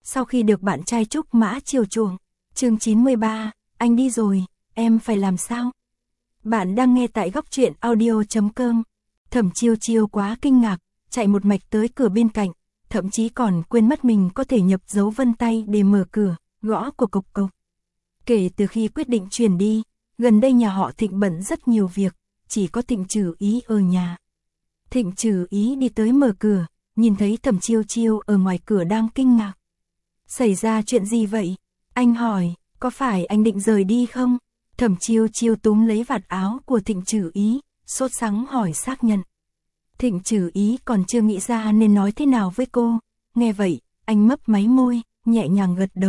sau khi được bạn trai Trúc Mã chiều chuộng. Chương 93, anh đi rồi, em phải làm sao? Bạn đang nghe tại góc truyện audio.com. Thẩm Chiêu Chiêu quá kinh ngạc, chạy một mạch tới cửa bên cạnh, thậm chí còn quên mất mình có thể nhập dấu vân tay để mở cửa, gõ của cộc cộc. Kể từ khi quyết định chuyển đi, gần đây nhà họ Thịnh bận rất nhiều việc, chỉ có Thịnh Trừ Ý ở nhà. Thịnh Trừ Ý đi tới mở cửa, nhìn thấy Thẩm Chiêu Chiêu ở ngoài cửa đang kinh ngạc. Xảy ra chuyện gì vậy? Anh hỏi, có phải anh định rời đi không? Thẩm Chiêu Chiêu túm lấy vạt áo của Thịnh Trừ Ý, sốt sắng hỏi xác nhận. Thịnh Trừ Ý còn chưa nghĩ ra nên nói thế nào với cô, nghe vậy, anh mấp máy môi, nhẹ nhàng gật đầu.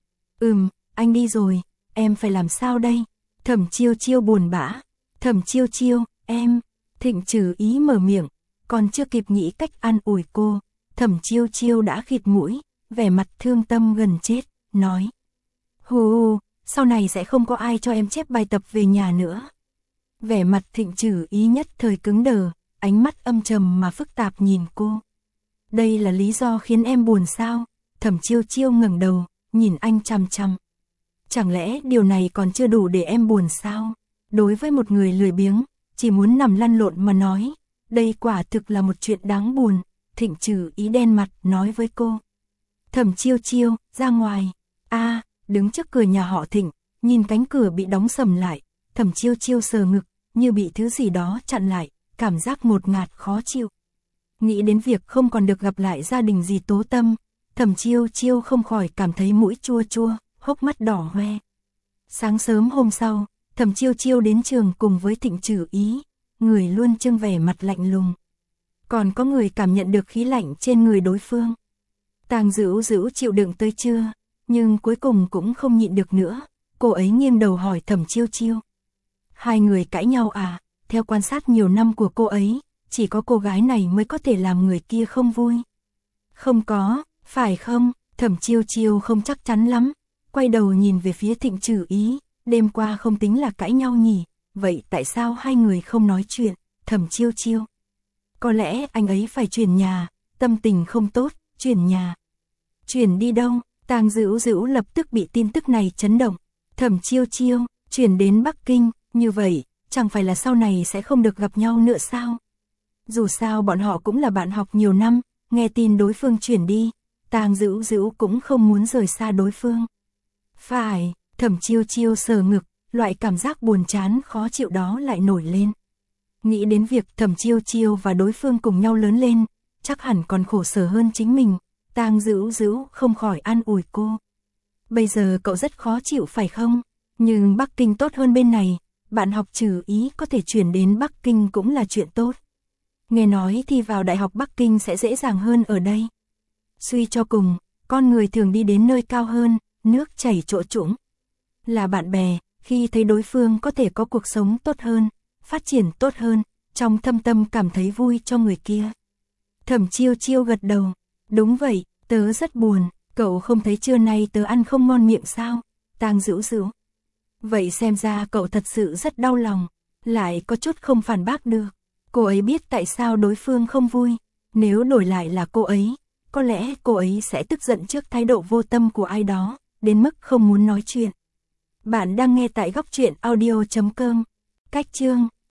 Anh đi rồi, em phải làm sao đây? Thẩm Chiêu Chiêu buồn bã. Thẩm Chiêu Chiêu, em. Thịnh Trừ Ý mở miệng, còn chưa kịp nghĩ cách an ủi cô, Thẩm Chiêu Chiêu đã khịt mũi, vẻ mặt thương tâm gần chết, nói. Hù, sau này sẽ không có ai cho em chép bài tập về nhà nữa. Vẻ mặt Thịnh Trừ Ý nhất thời cứng đờ, ánh mắt âm trầm mà phức tạp nhìn cô. Đây là lý do khiến em buồn sao? Thẩm Chiêu Chiêu ngẩng đầu, nhìn anh chằm chằm. Chẳng lẽ điều này còn chưa đủ để em buồn sao? Đối với một người lười biếng, chỉ muốn nằm lăn lộn mà nói, đây quả thực là một chuyện đáng buồn. Thịnh Trừ Ý đen mặt nói với cô. Thẩm Chiêu Chiêu, ra ngoài. Đứng trước cửa nhà họ Thịnh, nhìn cánh cửa bị đóng sầm lại, Thẩm Chiêu Chiêu sờ ngực, như bị thứ gì đó chặn lại, cảm giác ngột ngạt khó chịu. Nghĩ đến việc không còn được gặp lại gia đình dì Tố Tâm, Thẩm Chiêu Chiêu không khỏi cảm thấy mũi chua chua, hốc mắt đỏ hoe. Sáng sớm hôm sau, Thẩm Chiêu Chiêu đến trường cùng với Thịnh Trừ Ý, người luôn trưng vẻ mặt lạnh lùng. Còn có người cảm nhận được khí lạnh trên người đối phương. Tang Dữu Dữu chịu đựng tới trưa, nhưng cuối cùng cũng không nhịn được nữa, cô ấy nghiêng đầu hỏi Thẩm Chiêu Chiêu. Hai người cãi nhau à? Theo quan sát nhiều năm của cô ấy, chỉ có cô gái này mới có thể làm người kia không vui. Không có, phải không? Thẩm Chiêu Chiêu không chắc chắn lắm, quay đầu nhìn về phía Thịnh Trừ Ý, đêm qua không tính là cãi nhau nhỉ, vậy tại sao hai người không nói chuyện? Thẩm Chiêu Chiêu. Có lẽ anh ấy phải chuyển nhà, tâm tình không tốt, chuyển nhà. Chuyển đi đâu? Tang Dữu Dữu lập tức bị tin tức này chấn động. Thẩm Chiêu Chiêu, chuyển đến Bắc Kinh, như vậy, chẳng phải là sau này sẽ không được gặp nhau nữa sao? Dù sao bọn họ cũng là bạn học nhiều năm, nghe tin đối phương chuyển đi, Tang Dữu Dữu cũng không muốn rời xa đối phương. Phải, Thẩm Chiêu Chiêu sờ ngực, loại cảm giác buồn chán khó chịu đó lại nổi lên. Nghĩ đến việc Thẩm Chiêu Chiêu và đối phương cùng nhau lớn lên, chắc hẳn còn khổ sở hơn chính mình, Tang Dữu Dữu không khỏi an ủi cô. Bây giờ cậu rất khó chịu phải không? Nhưng Bắc Kinh tốt hơn bên này, bạn học Trừ Ý có thể chuyển đến Bắc Kinh cũng là chuyện tốt. Nghe nói thì vào Đại học Bắc Kinh sẽ dễ dàng hơn ở đây. Suy cho cùng, con người thường đi đến nơi cao hơn, nước chảy chỗ trũng. Là bạn bè, khi thấy đối phương có thể có cuộc sống tốt hơn, phát triển tốt hơn, trong thâm tâm cảm thấy vui cho người kia. Thẩm Chiêu Chiêu gật đầu. Đúng vậy, tớ rất buồn, cậu không thấy trưa nay tớ ăn không ngon miệng sao? Tang Dữu Dữu. Vậy xem ra cậu thật sự rất đau lòng, lại có chút không phản bác được. Cô ấy biết tại sao đối phương không vui, nếu đổi lại là cô ấy, có lẽ cô ấy sẽ tức giận trước thái độ vô tâm của ai đó, đến mức không muốn nói chuyện. Bạn đang nghe tại góc truyện audio.com. Cách chương